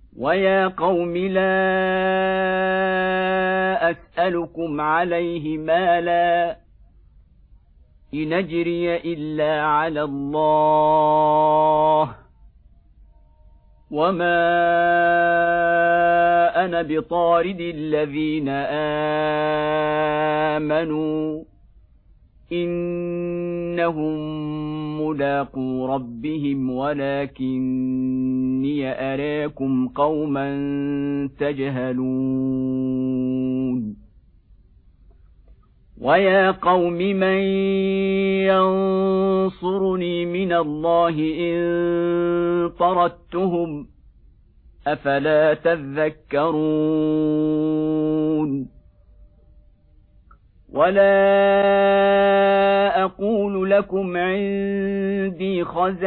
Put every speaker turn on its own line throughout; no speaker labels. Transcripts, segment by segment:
ويا قوم لا أسألكم عليه مالا إن أجري إلا على الله وما أنا بطارد الذين آمنوا إنهم ملاقو ربهم ولكني أراكم قوما تجهلون ويا قوم من ينصرني من الله إن طردتهم أفلا تذكرون ولا أقول لكم عندي خزائن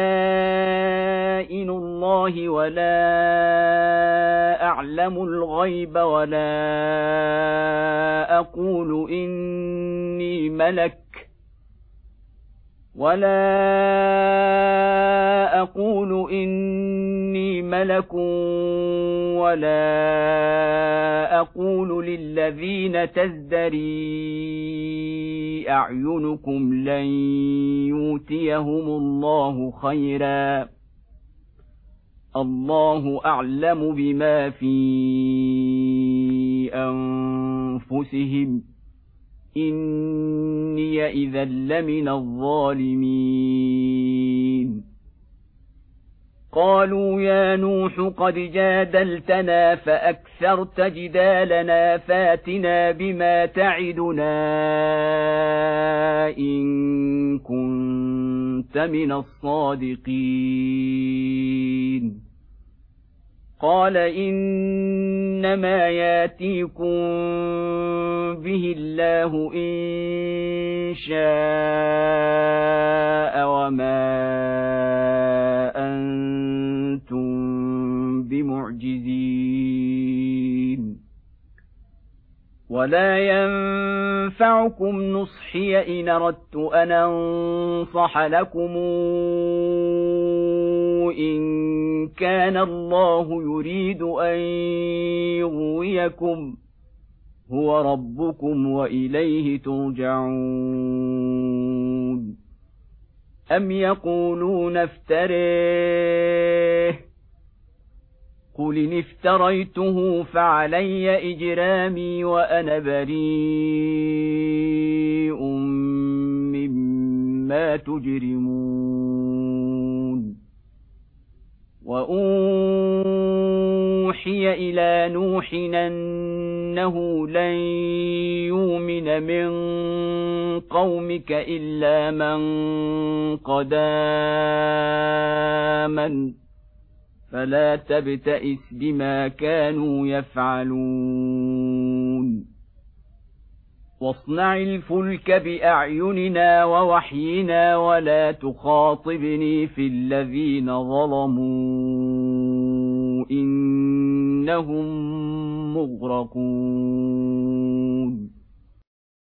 الله ولا أعلم الغيب ولا أقول إني ملك ولا أقول للذين تزدري أعينكم لن يؤتيهم الله خيرا الله أعلم بما في أنفسهم إني إذا لمن الظالمين قالوا يا نوح قد جادلتنا فأكثرت جدالنا فاتنا بما تعدنا إن كنت من الصادقين قال إنما ياتيكم به الله إن شاء وما أنتم بمعجزين ولا ينفعكم نصحي إن أردت أن أنصح لكم إن كان الله يريد أن يغويكم هو ربكم وإليه ترجعون أم يقولون افتريه قل إن افتريته فعلي إجرامي وأنا بريء مما تجرمون وأوحي إلى نوح أنه لن يؤمن من قومك إلا من قد آمن فلا تبتئس بما كانوا يفعلون واصنع الفلك بأعيننا ووحينا ولا تخاطبني في الذين ظلموا إنهم مغرقون